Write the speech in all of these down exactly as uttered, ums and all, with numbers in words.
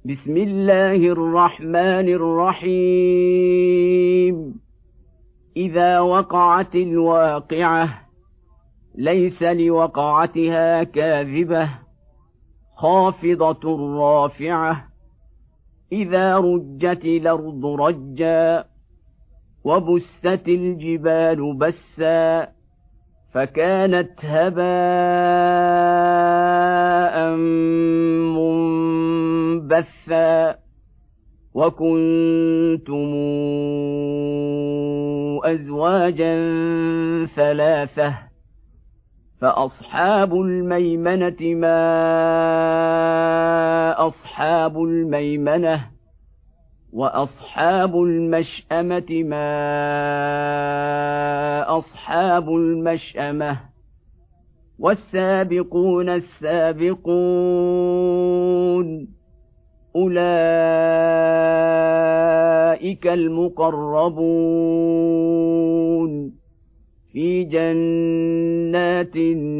بسم الله الرحمن الرحيم إذا وقعت الواقعة ليس لوقعتها كاذبة خافضة رافعة إذا رجت الأرض رجا وبست الجبال بسا فكانت هباء منبثا وكنتم أزواجا ثلاثة فأصحاب الميمنة ما أصحاب الميمنة وأصحاب المشأمة ما أصحاب المشأمة والسابقون السابقون أولئك المقربون في جنات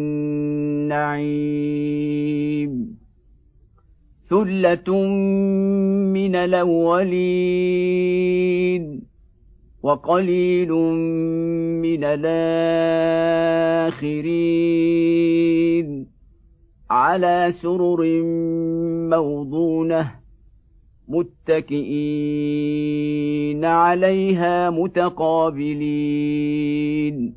النعيم ثلة من الأولين وقليل من الآخرين على سرر موضونة متكئين عليها متقابلين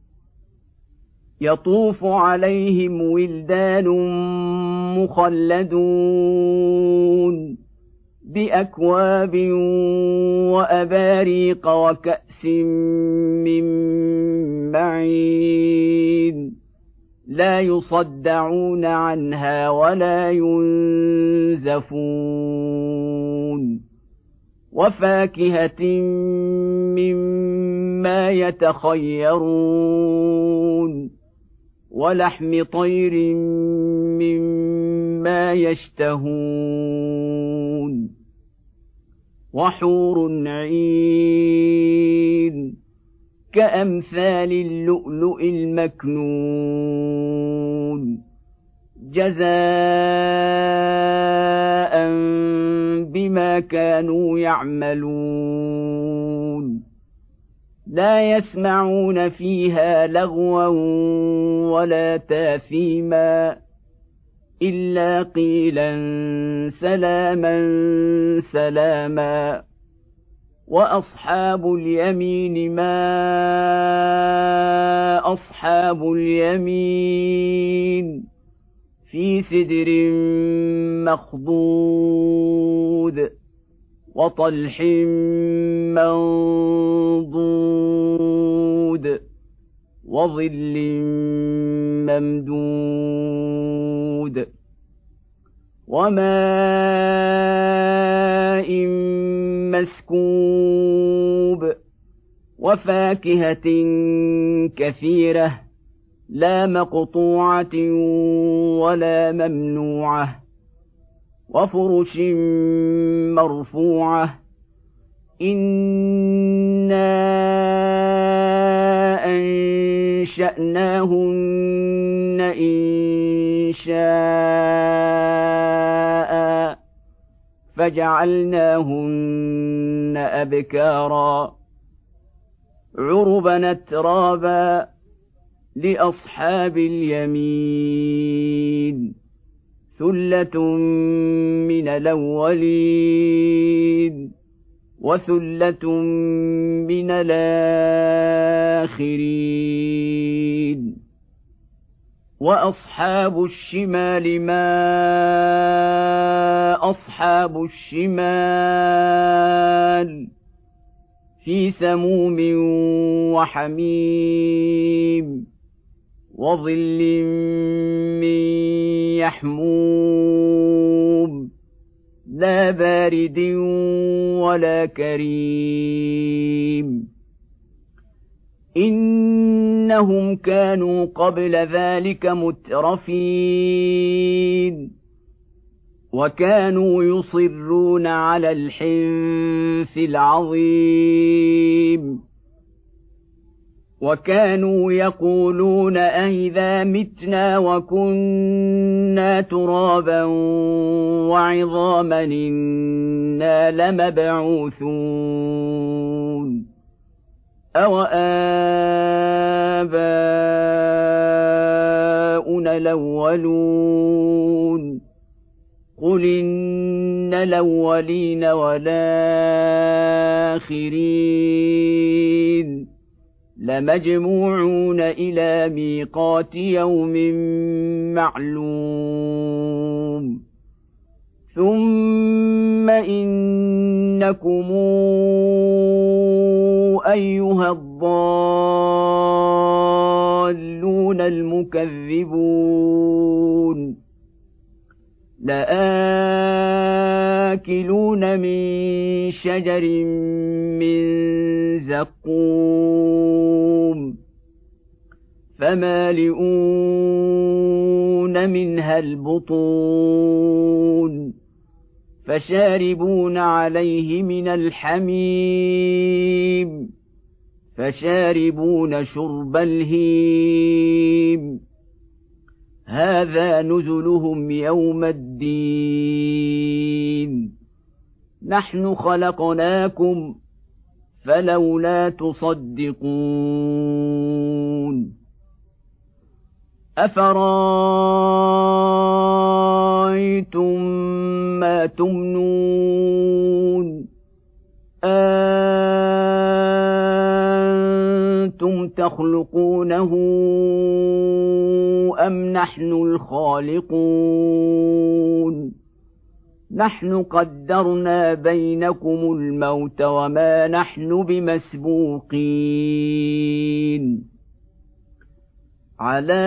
يطوف عليهم ولدان مخلدون بأكواب وأباريق وكأس من معين لا يصدعون عنها ولا ينزفون وفاكهة مما يتخيرون ولحم طير مما يشتهون وحور عين كأمثال اللؤلؤ المكنون جزاء بما كانوا يعملون لا يسمعون فيها لغوا ولا تاثيما إلا قيلا سلاما سلاما وأصحاب اليمين ما أصحاب اليمين في سدر مخضود وطلح منضود وظل ممدود وماء مسكوب وفاكهة كثيرة لا مقطوعة ولا ممنوعة وفرش مرفوعة إنا أنشأناهن إن شاء فجعلناهن أبكارا عربا أترابا لأصحاب اليمين ثلة من الأولين وثلة من الآخرين وأصحاب الشمال ما أصحاب الشمال في سموم وحميم وظل من يحموم لا بارد ولا كريم إنهم كانوا قبل ذلك مترفين وكانوا يصرون على الحنث العظيم وكانوا يقولون أئذا متنا وكنا ترابا وعظاما إنا لمبعوثون أوآباؤنا الأولون قل إن الأولين والآخرين لمجموعون إلى ميقات يوم معلوم ثم إنكم أيها الضالون المكذبون لآكلون من شجر من زقوم فمالئون منها البطون فشاربون عليه من الحميم فشاربون شرب الهيم هذا نزلهم يوم الدين نحن خلقناكم فلولا تصدقون أفرأيتم ما تمنون أنتم تخلقونه أم نحن الخالقون نحن قدرنا بينكم الموت وما نحن بمسبوقين على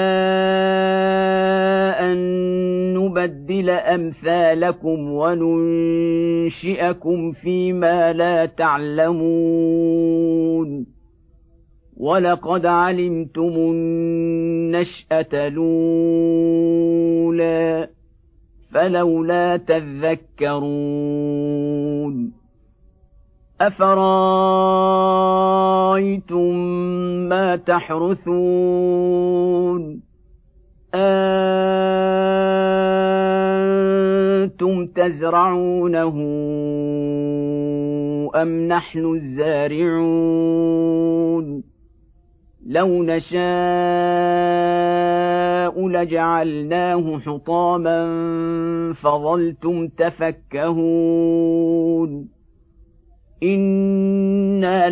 أن نبدل أمثالكم وننشئكم فيما لا تعلمون ولقد علمتم النشأة الأولى فلولا تذكرون أفرأيتم ما تحرثون أنتم تزرعونه أم نحن الزارعون لو نشاء لجعلناه حطاما فظلتم تفكهون إنا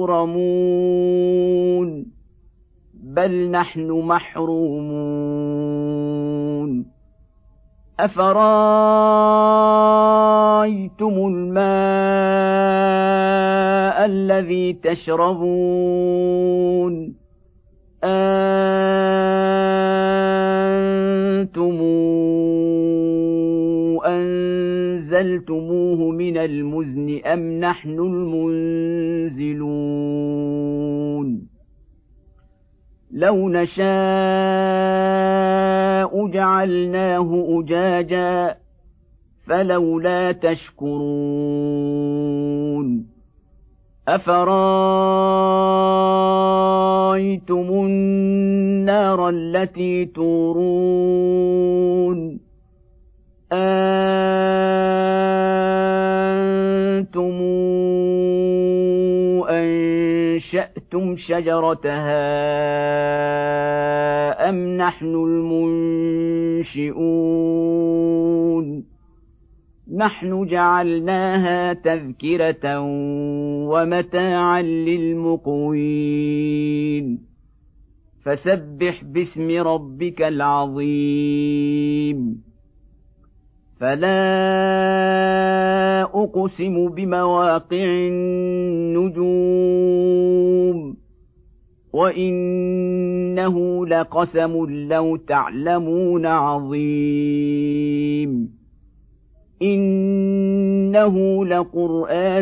لمغرمون بل نحن محرومون أفرأيتم الماء الذي تشربون أنتم أنزلتموه من المزن أم نحن المنزلون لو نشاء جعلناه أجاجا فلولا تشكرون أفرأيتم النار التي تورون أنتم أنشأتم شجرتها أم نحن المنشئون نحن جعلناها تذكرة ومتاعا للمقوين فسبح باسم ربك العظيم فلا أقسم بمواقع النجوم وإنه لقسم لو تعلمون عظيم إنه لقرآن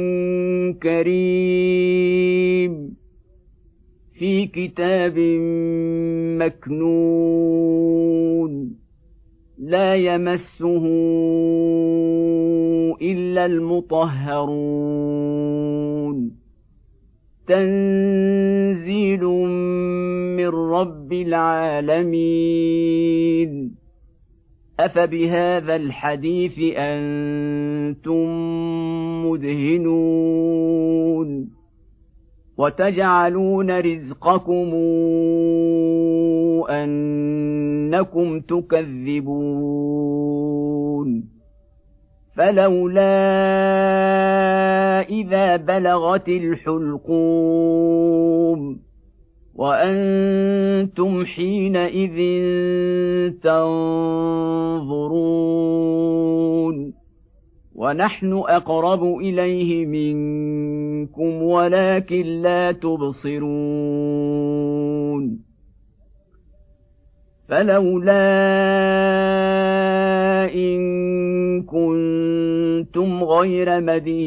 كريم في كتاب مكنون لا يمسه إلا المطهرون تنزيل من رب العالمين أفبهذا الحديث أنتم مدهنون وتجعلون رزقكم أنكم تكذبون فلولا إذا بلغت الحلقوم وأنتم حينئذ تنظرون ونحن أقرب إليه منكم ولكن لا تبصرون فلولا إن كنتم غير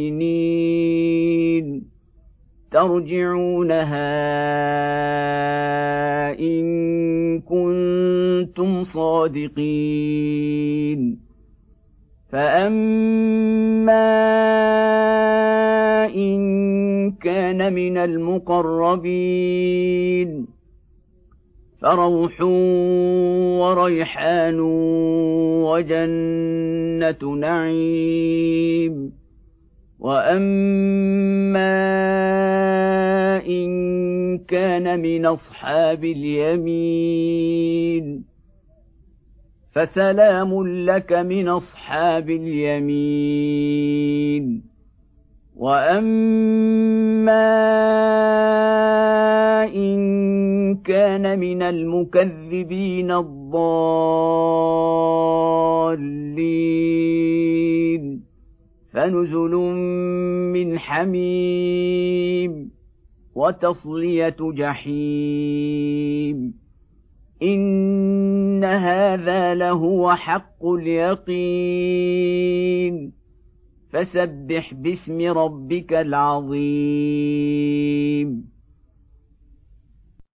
مدينين ترجعونها إن كنتم صادقين فأما إن كان من المقربين فروح وريحان وجنة نعيم وأما إن كان من أصحاب اليمين فسلام لك من أصحاب اليمين وأما إن كان من المكذبين الضالين فنزل من حميم وتصلية جحيم إن هذا لهو حق اليقين فسبح باسم ربك العظيم